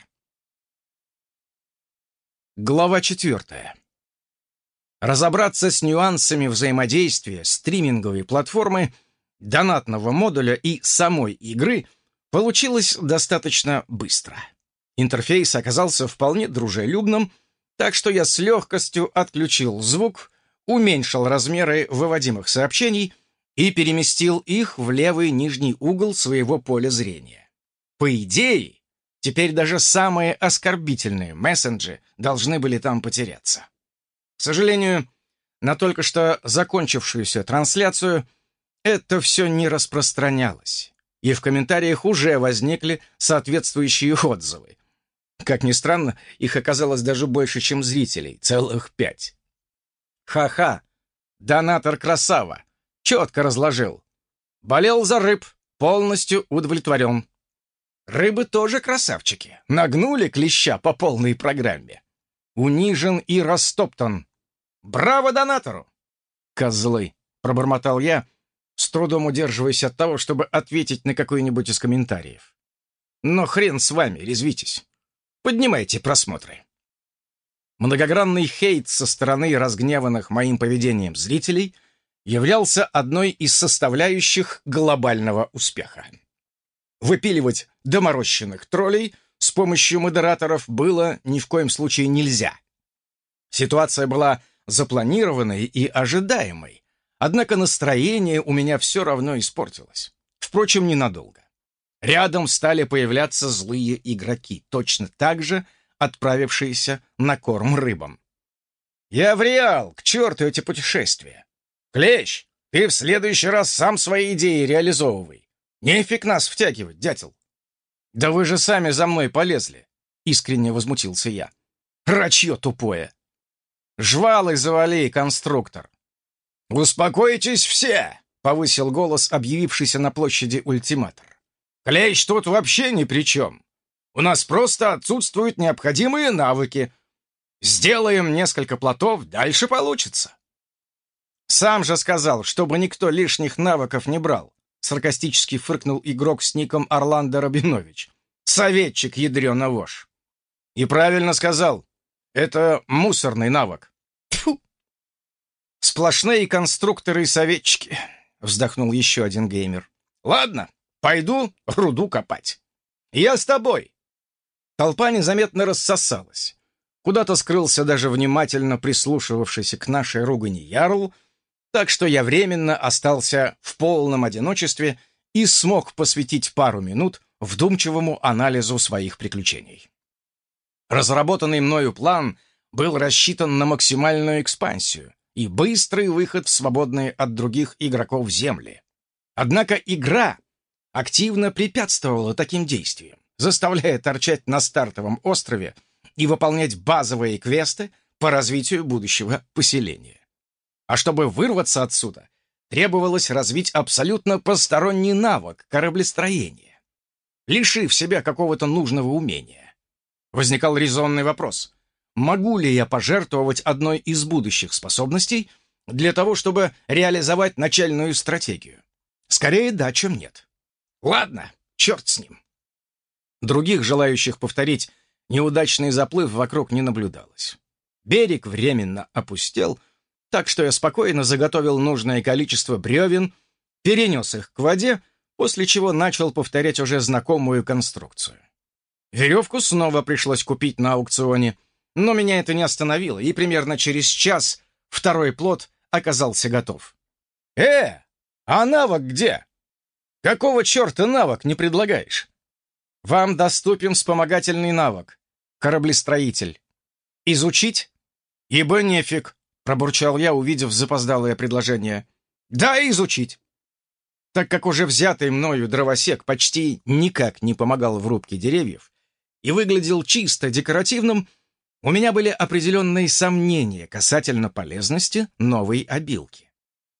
Глава четвертая. Разобраться с нюансами взаимодействия стриминговой платформы, донатного модуля и самой игры получилось достаточно быстро. Интерфейс оказался вполне дружелюбным, так что я с легкостью отключил звук, уменьшил размеры выводимых сообщений и переместил их в левый нижний угол своего поля зрения. По идее, теперь даже самые оскорбительные мессенджи должны были там потеряться. К сожалению, на только что закончившуюся трансляцию это все не распространялось, и в комментариях уже возникли соответствующие отзывы. Как ни странно, их оказалось даже больше, чем зрителей, целых пять. Ха-ха, донатор красава, четко разложил. Болел за рыб, полностью удовлетворен. Рыбы тоже красавчики, нагнули клеща по полной программе. Унижен и растоптан. Браво донатору! Козлы, пробормотал я, с трудом удерживаясь от того, чтобы ответить на какой-нибудь из комментариев. Но хрен с вами, резвитесь. Поднимайте просмотры. Многогранный хейт со стороны разгневанных моим поведением зрителей являлся одной из составляющих глобального успеха. Выпиливать доморощенных троллей с помощью модераторов было ни в коем случае нельзя. Ситуация была запланированной и ожидаемой, однако настроение у меня все равно испортилось. Впрочем, ненадолго. Рядом стали появляться злые игроки, точно так же отправившиеся на корм рыбам. «Я в Реал, к черту эти путешествия! Клещ, ты в следующий раз сам свои идеи реализовывай. Нефиг нас втягивать, дятел!» «Да вы же сами за мной полезли!» — искренне возмутился я. «Рачье тупое!» «Жвалой завали, конструктор!» «Успокойтесь все!» — повысил голос объявившийся на площади ультиматор. «Клещ тут вообще ни при чем. У нас просто отсутствуют необходимые навыки. Сделаем несколько плотов, дальше получится». «Сам же сказал, чтобы никто лишних навыков не брал», — саркастически фыркнул игрок с ником Орландо Рабинович. «Советчик, ядрёна вошь». «И правильно сказал. Это мусорный навык». Тьфу! «Сплошные конструкторы и советчики», — вздохнул еще один геймер. «Ладно, пойду руду копать. Я с тобой». Толпа незаметно рассосалась. Куда-то скрылся даже внимательно прислушивавшийся к нашей ругани ярл, так что я временно остался в полном одиночестве и смог посвятить пару минут вдумчивому анализу своих приключений. Разработанный мною план был рассчитан на максимальную экспансию и быстрый выход в свободные от других игроков земли. Однако игра активно препятствовала таким действиям, заставляя торчать на стартовом острове и выполнять базовые квесты по развитию будущего поселения. А чтобы вырваться отсюда, требовалось развить абсолютно посторонний навык кораблестроения, лишив себя какого-то нужного умения. Возникал резонный вопрос: могу ли я пожертвовать одной из будущих способностей для того, чтобы реализовать начальную стратегию? Скорее да, чем нет. Ладно, черт с ним. Других желающих повторить неудачный заплыв вокруг не наблюдалось. Берег временно опустел, так что я спокойно заготовил нужное количество бревен, перенес их к воде, после чего начал повторять уже знакомую конструкцию. Веревку снова пришлось купить на аукционе, но меня это не остановило, и примерно через час второй плот оказался готов. «Э, а навык где? Какого черта навык не предлагаешь?» «Вам доступен вспомогательный навык — кораблестроитель. Изучить?» «Ибо нефиг», — пробурчал я, увидев запоздалое предложение. «Да, изучить». Так как уже взятый мною дровосек почти никак не помогал в рубке деревьев и выглядел чисто декоративным, у меня были определенные сомнения касательно полезности новой обилки.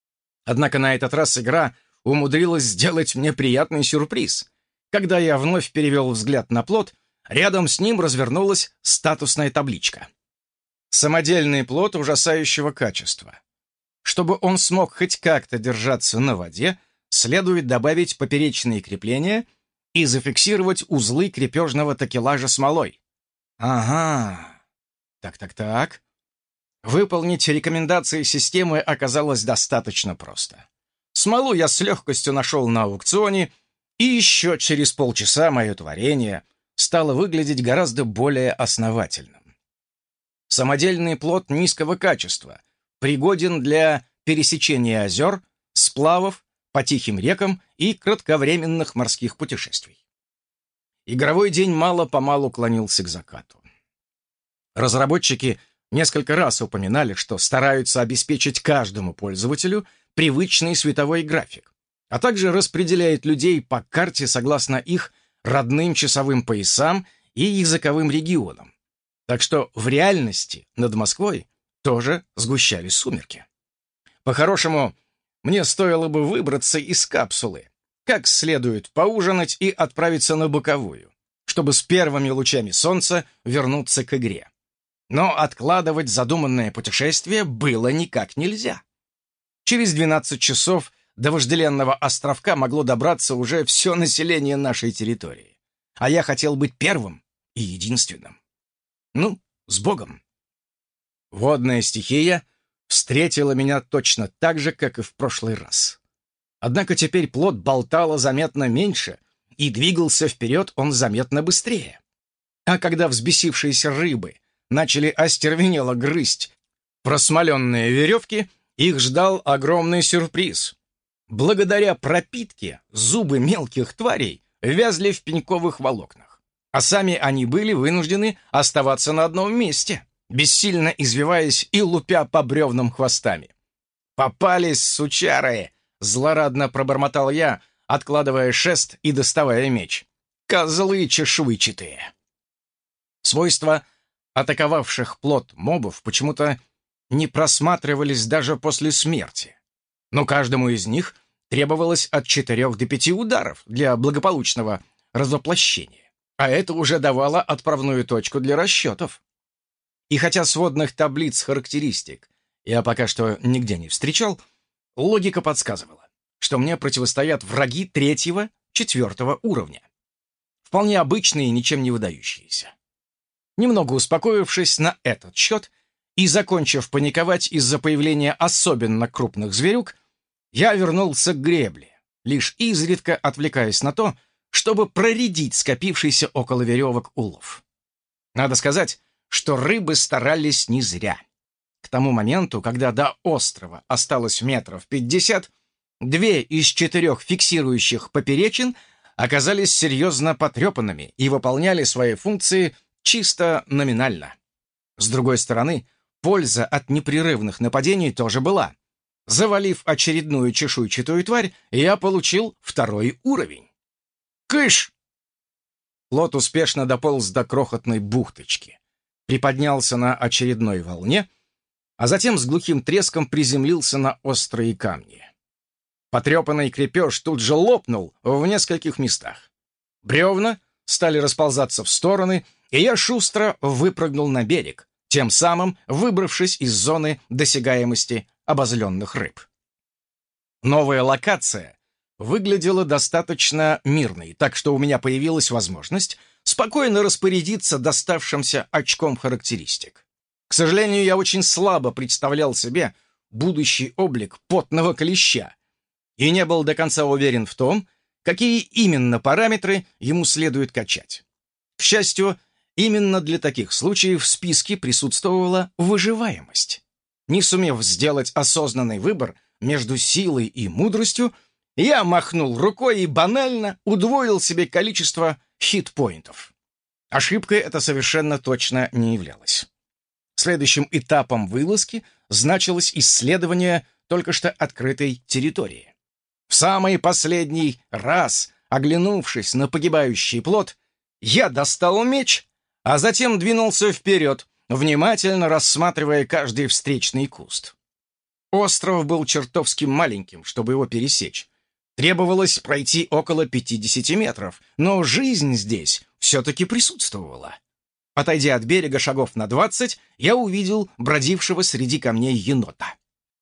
Однако на этот раз игра умудрилась сделать мне приятный сюрприз. Когда я вновь перевел взгляд на плот, Рядом с ним развернулась статусная табличка. Самодельный плот ужасающего качества. Чтобы он смог хоть как-то держаться на воде, следует добавить поперечные крепления и зафиксировать узлы крепежного такелажа смолой. Ага. Так-так-так. Выполнить рекомендации системы оказалось достаточно просто. Смолу я с легкостью нашел на аукционе, и еще через полчаса мое творение стало выглядеть гораздо более основательным. Самодельный плот низкого качества, пригоден для пересечения озер, сплавов по тихим рекам и кратковременных морских путешествий. Игровой день мало-помалу клонился к закату. Разработчики несколько раз упоминали, что стараются обеспечить каждому пользователю привычный световой график, а также распределяют людей по карте согласно их родным часовым поясам и языковым регионам. Так что в реальности над Москвой тоже сгущались сумерки. По-хорошему, мне стоило бы выбраться из капсулы, как следует поужинать и отправиться на боковую, чтобы с первыми лучами солнца вернуться к игре. Но откладывать задуманное путешествие было никак нельзя. Через двенадцать часов до вожделенного островка могло добраться уже все население нашей территории, а я хотел быть первым и единственным. Ну, с Богом. Водная стихия встретила меня точно так же, как и в прошлый раз. Однако теперь плот болтало заметно меньше, и двигался вперед он заметно быстрее. А когда взбесившиеся рыбы начали остервенело грызть просмоленные веревки, их ждал огромный сюрприз. Благодаря пропитке зубы мелких тварей вязли в пеньковых волокнах, а сами они были вынуждены оставаться на одном месте, бессильно извиваясь и лупя по бревнам хвостами. «Попались, сучары!» — злорадно пробормотал я, откладывая шест и доставая меч. «Козлы чешуйчатые!» Свойства атаковавших плот мобов почему-то не просматривались даже после смерти, но каждому из них требовалось от четырех до пяти ударов для благополучного развоплощения, а это уже давало отправную точку для расчетов. И хотя сводных таблиц характеристик я пока что нигде не встречал, логика подсказывала, что мне противостоят враги третьего, четвертого уровня. Вполне обычные и ничем не выдающиеся. Немного успокоившись на этот счет и закончив паниковать из-за появления особенно крупных зверюк, я вернулся к гребле, лишь изредка отвлекаясь на то, чтобы проредить скопившийся около веревок улов. Надо сказать, что рыбы старались не зря. К тому моменту, когда до острова осталось метров пятьдесят, две из четырех фиксирующих поперечин оказались серьезно потрепанными и выполняли свои функции чисто номинально. С другой стороны, польза от непрерывных нападений тоже была. Завалив очередную чешуйчатую тварь, я получил второй уровень. Кыш! Плот успешно дополз до крохотной бухточки, приподнялся на очередной волне, а затем с глухим треском приземлился на острые камни. Потрепанный крепеж тут же лопнул в нескольких местах. Бревна стали расползаться в стороны, и я шустро выпрыгнул на берег, тем самым выбравшись из зоны досягаемости обозленных рыб. Новая локация выглядела достаточно мирной, так что у меня появилась возможность спокойно распорядиться доставшимся очком характеристик. К сожалению, я очень слабо представлял себе будущий облик потного клеща и не был до конца уверен в том, какие именно параметры ему следует качать. К счастью, именно для таких случаев в списке присутствовала выживаемость. Не сумев сделать осознанный выбор между силой и мудростью, я махнул рукой и банально удвоил себе количество хитпоинтов. Ошибкой это совершенно точно не являлось. Следующим этапом вылазки значилось исследование только что открытой территории. В самый последний раз, оглянувшись на погибающий плот, я достал меч, а затем двинулся вперед, внимательно рассматривая каждый встречный куст. Остров был чертовски маленьким, чтобы его пересечь. Требовалось пройти около пятидесяти метров, но жизнь здесь все-таки присутствовала. Отойдя от берега шагов на двадцать, я увидел бродившего среди камней енота.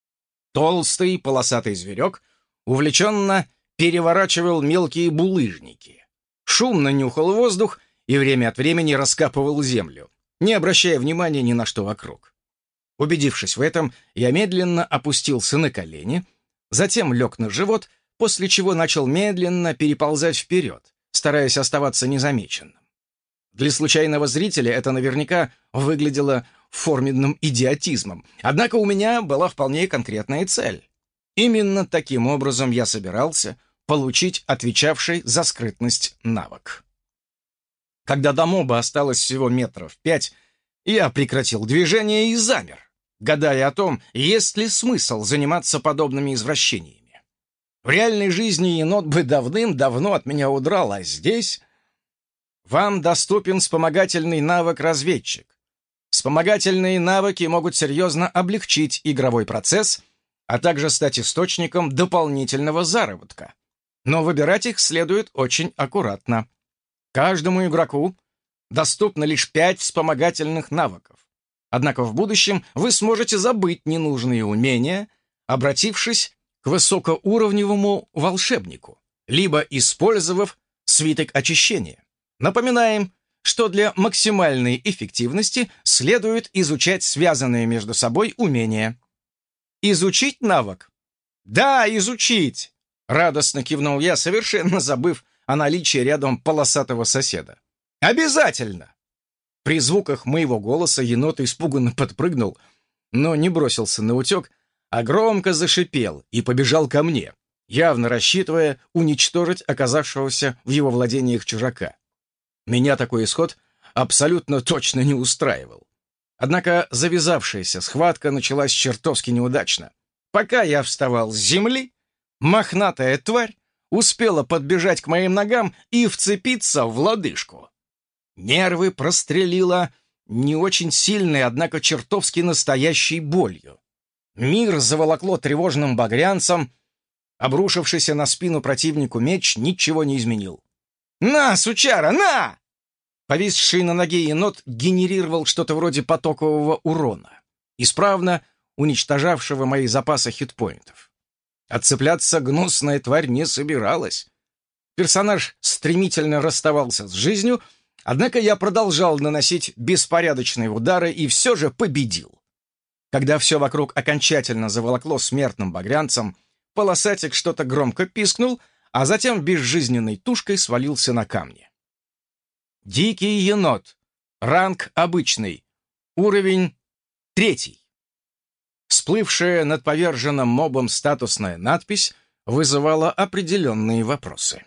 Толстый полосатый зверек увлеченно переворачивал мелкие булыжники, шумно нюхал воздух и время от времени раскапывал землю, не обращая внимания ни на что вокруг. Убедившись в этом, я медленно опустился на колени, затем лег на живот, после чего начал медленно переползать вперед, стараясь оставаться незамеченным. Для случайного зрителя это наверняка выглядело форменным идиотизмом, однако у меня была вполне конкретная цель. Именно таким образом я собирался получить отвечавший за скрытность навык. Когда до моба осталось всего метров пять, я прекратил движение и замер, гадая о том, есть ли смысл заниматься подобными извращениями. В реальной жизни енот бы давным-давно от меня удрал, а здесь... Вам доступен вспомогательный навык «Разведчик». Вспомогательные навыки могут серьезно облегчить игровой процесс, а также стать источником дополнительного заработка. Но выбирать их следует очень аккуратно. Каждому игроку доступно лишь пять вспомогательных навыков. Однако в будущем вы сможете забыть ненужные умения, обратившись к высокоуровневому волшебнику, либо использовав свиток очищения. Напоминаем, что для максимальной эффективности следует изучать связанные между собой умения. Изучить навык? Да, изучить! Радостно кивнул я, совершенно забыв о наличии рядом полосатого соседа. Обязательно! При звуках моего голоса енот испуганно подпрыгнул, но не бросился на утек, а громко зашипел и побежал ко мне, явно рассчитывая уничтожить оказавшегося в его владениях чужака. Меня такой исход абсолютно точно не устраивал. Однако завязавшаяся схватка началась чертовски неудачно. Пока я вставал с земли, мохнатая тварь успела подбежать к моим ногам и вцепиться в лодыжку. Нервы прострелило не очень сильной, однако чертовски настоящей болью. Мир заволокло тревожным багрянцем, обрушившийся на спину противнику меч ничего не изменил. «На, сучара, на!» Повисший на ноге енот генерировал что-то вроде потокового урона, исправно уничтожавшего мои запасы хитпоинтов. Отцепляться гнусная тварь не собиралась. Персонаж стремительно расставался с жизнью, однако я продолжал наносить беспорядочные удары и все же победил. Когда все вокруг окончательно заволокло смертным багрянцем, полосатик что-то громко пискнул, а затем безжизненной тушкой свалился на камни. Дикий енот. Ранг обычный. Уровень третий. Всплывшая над поверженным мобом статусная надпись вызывала определенные вопросы.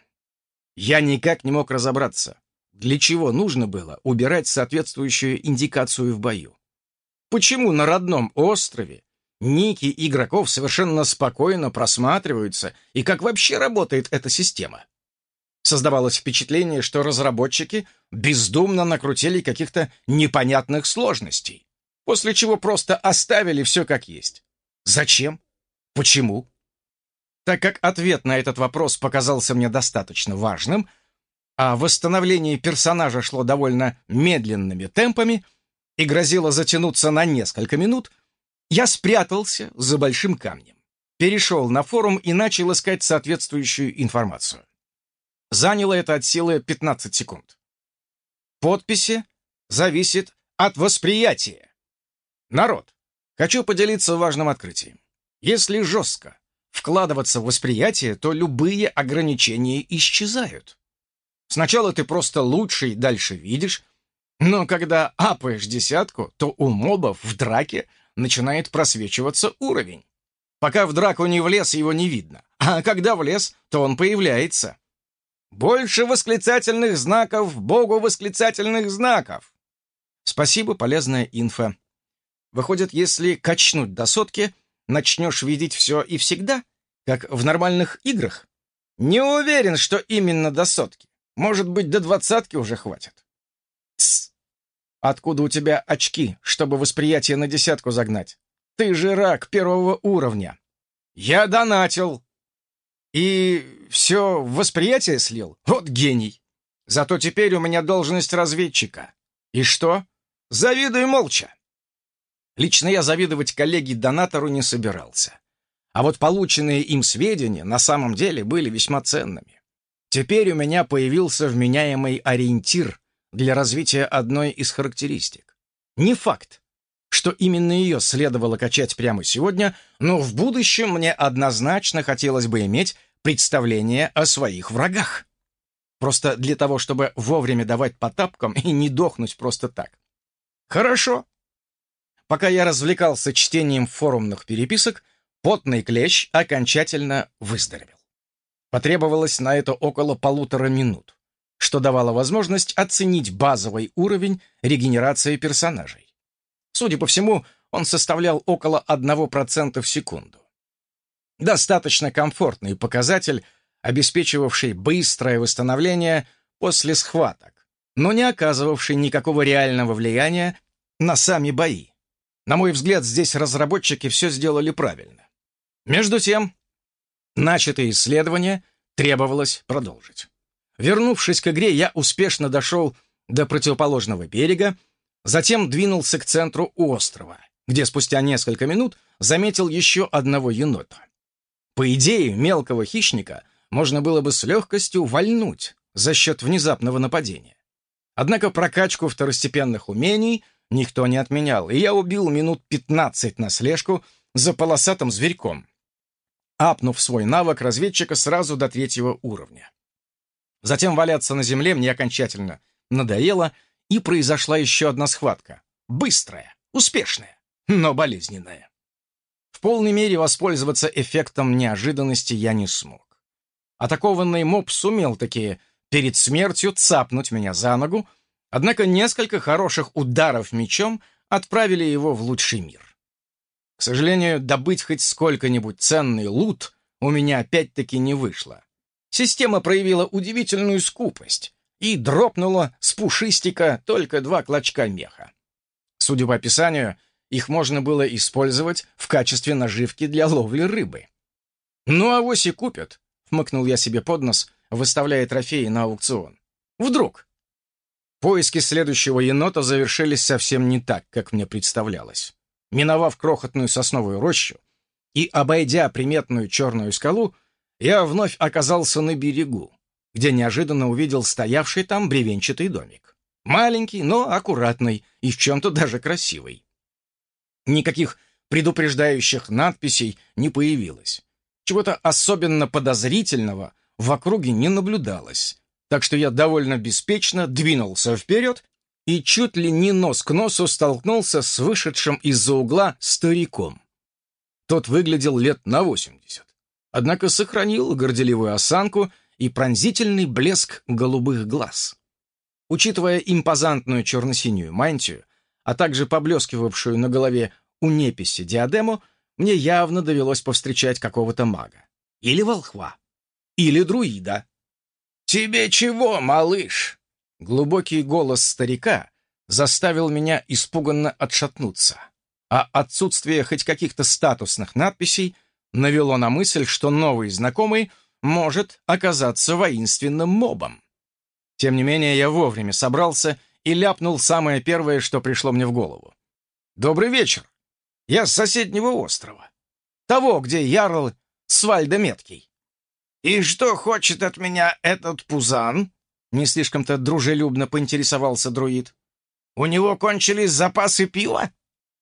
Я никак не мог разобраться, для чего нужно было убирать соответствующую индикацию в бою. Почему на родном острове ники игроков совершенно спокойно просматриваются, и как вообще работает эта система? Создавалось впечатление, что разработчики бездумно накрутили каких-то непонятных сложностей, после чего просто оставили все как есть. Зачем? Почему? Так как ответ на этот вопрос показался мне достаточно важным, а восстановление персонажа шло довольно медленными темпами и грозило затянуться на несколько минут, я спрятался за большим камнем, перешел на форум и начал искать соответствующую информацию. Заняло это от силы пятнадцать секунд. Подписи зависит от восприятия. Народ, хочу поделиться важным открытием. Если жестко вкладываться в восприятие, то любые ограничения исчезают. Сначала ты просто лучше и дальше видишь, но когда апаешь десятку, то у мобов в драке начинает просвечиваться уровень. Пока в драку не влез, его не видно, а когда влез, то он появляется. Больше восклицательных знаков, богу восклицательных знаков. Спасибо, полезная инфа. Выходит, если качнуть до сотки, начнешь видеть все и всегда, как в нормальных играх? Не уверен, что именно до сотки. Может быть, до двадцатки уже хватит. Тсс. Откуда у тебя очки, чтобы восприятие на десятку загнать? Ты же рак первого уровня. Я донатил. И все восприятие слил? Вот гений. Зато теперь у меня должность разведчика. И что? Завидуй молча. Лично я завидовать коллеге-донатору не собирался. А вот полученные им сведения на самом деле были весьма ценными. Теперь у меня появился вменяемый ориентир для развития одной из характеристик. Не факт, что именно ее следовало качать прямо сегодня, но в будущем мне однозначно хотелось бы иметь представление о своих врагах. Просто для того, чтобы вовремя давать по тапкам и не дохнуть просто так. Хорошо. Пока я развлекался чтением форумных переписок, потный клещ окончательно выздоровел. Потребовалось на это около полутора минут, что давало возможность оценить базовый уровень регенерации персонажей. Судя по всему, он составлял около одного процента в секунду. Достаточно комфортный показатель, обеспечивавший быстрое восстановление после схваток, но не оказывавший никакого реального влияния на сами бои. На мой взгляд, здесь разработчики все сделали правильно. Между тем, начатое исследование требовалось продолжить. Вернувшись к игре, я успешно дошел до противоположного берега, затем двинулся к центру острова, где спустя несколько минут заметил еще одного енота. По идее, мелкого хищника можно было бы с легкостью вальнуть за счет внезапного нападения. Однако прокачку второстепенных умений никто не отменял, и я убил минут пятнадцать на слежку за полосатым зверьком, апнув свой навык разведчика сразу до третьего уровня. Затем валяться на земле мне окончательно надоело, и произошла еще одна схватка. Быстрая, успешная, но болезненная. В полной мере воспользоваться эффектом неожиданности я не смог. Атакованный моб сумел таки перед смертью цапнуть меня за ногу, однако несколько хороших ударов мечом отправили его в лучший мир. К сожалению, добыть хоть сколько-нибудь ценный лут у меня опять-таки не вышло. Система проявила удивительную скупость и дропнула с пушистика только два клочка меха. Судя по описанию, их можно было использовать в качестве наживки для ловли рыбы. «Ну, авось и купят», — хмыкнул я себе под нос, выставляя трофеи на аукцион. «Вдруг?» Поиски следующего енота завершились совсем не так, как мне представлялось. Миновав крохотную сосновую рощу и обойдя приметную черную скалу, я вновь оказался на берегу, где неожиданно увидел стоявший там бревенчатый домик. Маленький, но аккуратный и в чем-то даже красивый. Никаких предупреждающих надписей не появилось. Чего-то особенно подозрительного в округе не наблюдалось, так что я довольно беспечно двинулся вперед и чуть ли не нос к носу столкнулся с вышедшим из-за угла стариком. Тот выглядел лет на восемьдесят, однако сохранил горделивую осанку и пронзительный блеск голубых глаз. Учитывая импозантную черно-синюю мантию, а также поблескивавшую на голове у неписи диадему, мне явно довелось повстречать какого-то мага. Или волхва. Или друида. «Тебе чего, малыш?» Глубокий голос старика заставил меня испуганно отшатнуться, а отсутствие хоть каких-то статусных надписей навело на мысль, что новый знакомый может оказаться воинственным мобом. Тем не менее, я вовремя собрался и ляпнул самое первое, что пришло мне в голову. «Добрый вечер. Я с соседнего острова. Того, где ярл Свальда Меткий». «И что хочет от меня этот пузан?» Не слишком-то дружелюбно поинтересовался друид. «У него кончились запасы пива?»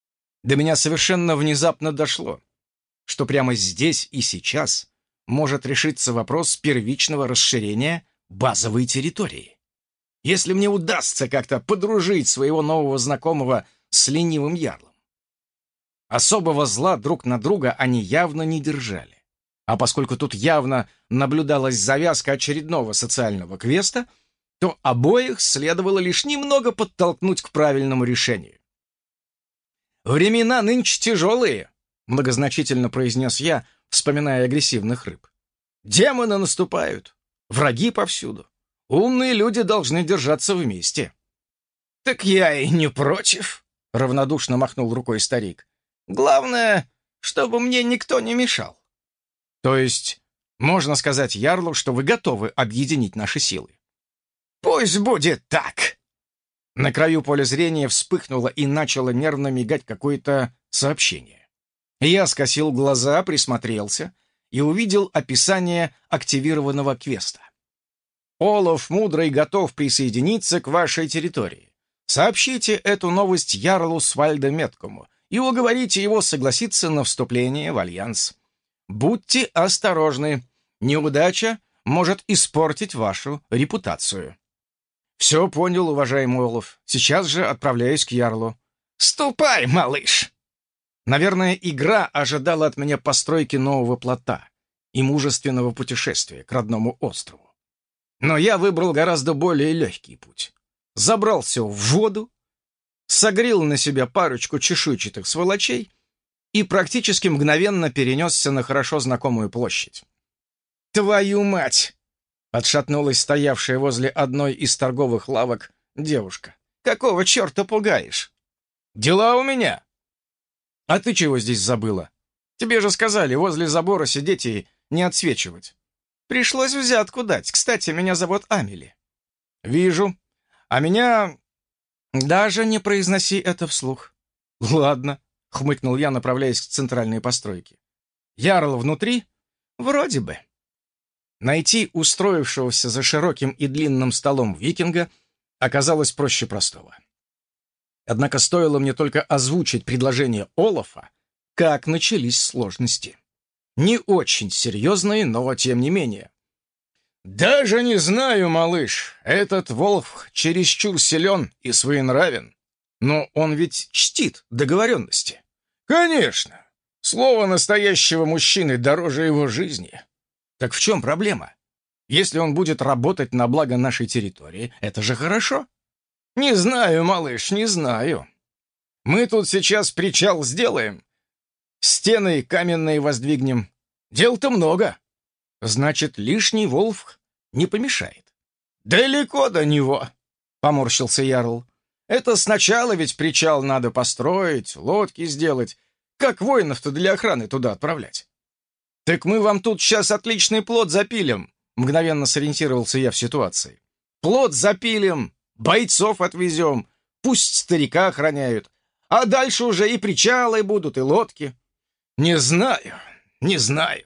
До меня совершенно внезапно дошло, что прямо здесь и сейчас может решиться вопрос первичного расширения базовой территории. Если мне удастся как-то подружить своего нового знакомого с ленивым ярлом. Особого зла друг на друга они явно не держали. А поскольку тут явно наблюдалась завязка очередного социального квеста, то обоих следовало лишь немного подтолкнуть к правильному решению. «Времена нынче тяжелые», — многозначительно произнес я, вспоминая агрессивных рыб. «Демоны наступают, враги повсюду. Умные люди должны держаться вместе». «Так я и не против», — равнодушно махнул рукой старик. «Главное, чтобы мне никто не мешал». «То есть можно сказать ярлу, что вы готовы объединить наши силы?» Пусть будет так. На краю поля зрения вспыхнуло и начало нервно мигать какое-то сообщение. Я скосил глаза, присмотрелся и увидел описание активированного квеста. Олаф Мудрый готов присоединиться к вашей территории. Сообщите эту новость ярлу Свальда Меткому и уговорите его согласиться на вступление в альянс. Будьте осторожны. Неудача может испортить вашу репутацию. Все понял, уважаемый Олаф. Сейчас же отправляюсь к ярлу. Ступай, малыш! Наверное, игра ожидала от меня постройки нового плота и мужественного путешествия к родному острову. Но я выбрал гораздо более легкий путь. Забрался в воду, согрел на себя парочку чешуйчатых сволочей и практически мгновенно перенесся на хорошо знакомую площадь. «Твою мать!» — отшатнулась стоявшая возле одной из торговых лавок девушка. «Какого черта пугаешь?» «Дела у меня!» «А ты чего здесь забыла? Тебе же сказали возле забора сидеть и не отсвечивать». «Пришлось взятку дать. Кстати, меня зовут Амели». «Вижу. А меня...» «Даже не произноси это вслух». «Ладно», — хмыкнул я, направляясь к центральной постройке. «Ярл внутри?» «Вроде бы». Найти устроившегося за широким и длинным столом викинга оказалось проще простого. Однако стоило мне только озвучить предложение Олафа, как начались сложности. Не очень серьезные, но тем не менее. «Даже не знаю, малыш, этот Волф чересчур силен и своенравен. Но он ведь чтит договоренности». «Конечно. Слово настоящего мужчины дороже его жизни». Так в чем проблема? Если он будет работать на благо нашей территории, это же хорошо. Не знаю, малыш, не знаю. Мы тут сейчас причал сделаем, стены каменные воздвигнем. Дел-то много. Значит, лишний Волф не помешает. Далеко до него, поморщился ярл. Это сначала ведь причал надо построить, лодки сделать. Как воинов-то для охраны туда отправлять? «Так мы вам тут сейчас отличный плот запилим», — мгновенно сориентировался я в ситуации. «Плот запилим, бойцов отвезем, пусть старика охраняют, а дальше уже и причалы будут, и лодки». «Не знаю, не знаю».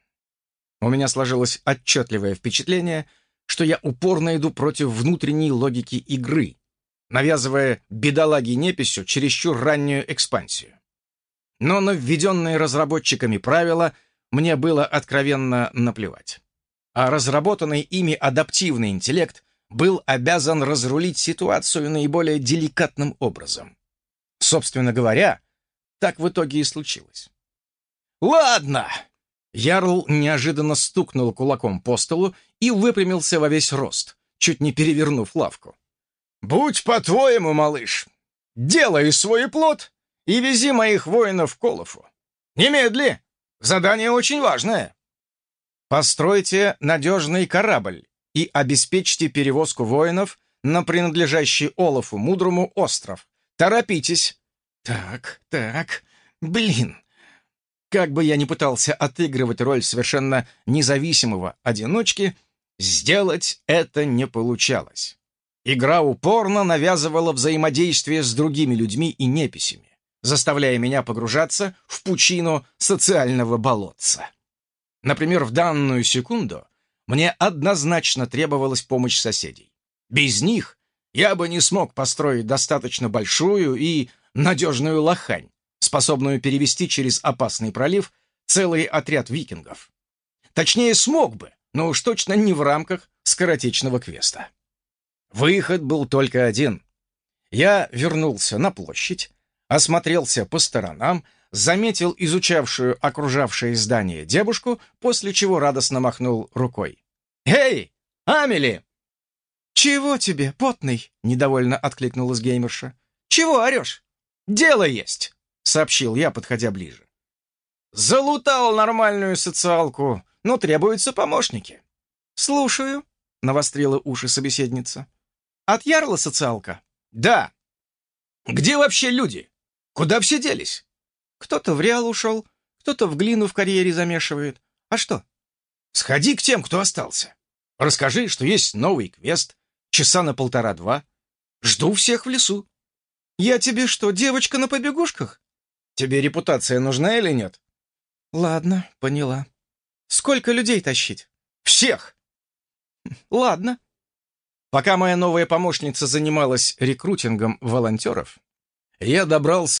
У меня сложилось отчетливое впечатление, что я упорно иду против внутренней логики игры, навязывая бедолаге-неписью чересчур раннюю экспансию. Но на введенные разработчиками правила мне было откровенно наплевать. А разработанный ими адаптивный интеллект был обязан разрулить ситуацию наиболее деликатным образом. Собственно говоря, так в итоге и случилось. «Ладно!» Ярл неожиданно стукнул кулаком по столу и выпрямился во весь рост, чуть не перевернув лавку. «Будь по-твоему, малыш! Делай свой плот и вези моих воинов к Олафу! Немедли! Задание очень важное. Постройте надежный корабль и обеспечьте перевозку воинов на принадлежащий Олафу Мудрому остров. Торопитесь. Так, так, блин. Как бы я ни пытался отыгрывать роль совершенно независимого одиночки, сделать это не получалось. Игра упорно навязывала взаимодействие с другими людьми и неписями, заставляя меня погружаться в пучину социального болотца. Например, в данную секунду мне однозначно требовалась помощь соседей. Без них я бы не смог построить достаточно большую и надежную лохань, способную перевести через опасный пролив целый отряд викингов. Точнее, смог бы, но уж точно не в рамках скоротечного квеста. Выход был только один. Я вернулся на площадь, осмотрелся по сторонам, заметил изучавшую окружавшее здание девушку, после чего радостно махнул рукой. «Эй, Амели!» «Чего тебе, потный?» — недовольно откликнулась геймерша. «Чего орешь?» «Дело есть!» — сообщил я, подходя ближе. «Залутал нормальную социалку, но требуются помощники». «Слушаю», — навострила уши собеседница. «От ярла социалка?» «Да». «Где вообще люди? Куда все делись?» «Кто-то в Реал ушел, кто-то в глину в карьере замешивает. А что?» «Сходи к тем, кто остался. Расскажи, что есть новый квест. часа на полтора-два. Жду всех в лесу. Я тебе что, девочка на побегушках? Тебе репутация нужна или нет? Ладно, поняла. Сколько людей тащить? Всех! Ладно. Пока моя новая помощница занималась рекрутингом волонтеров, я добрался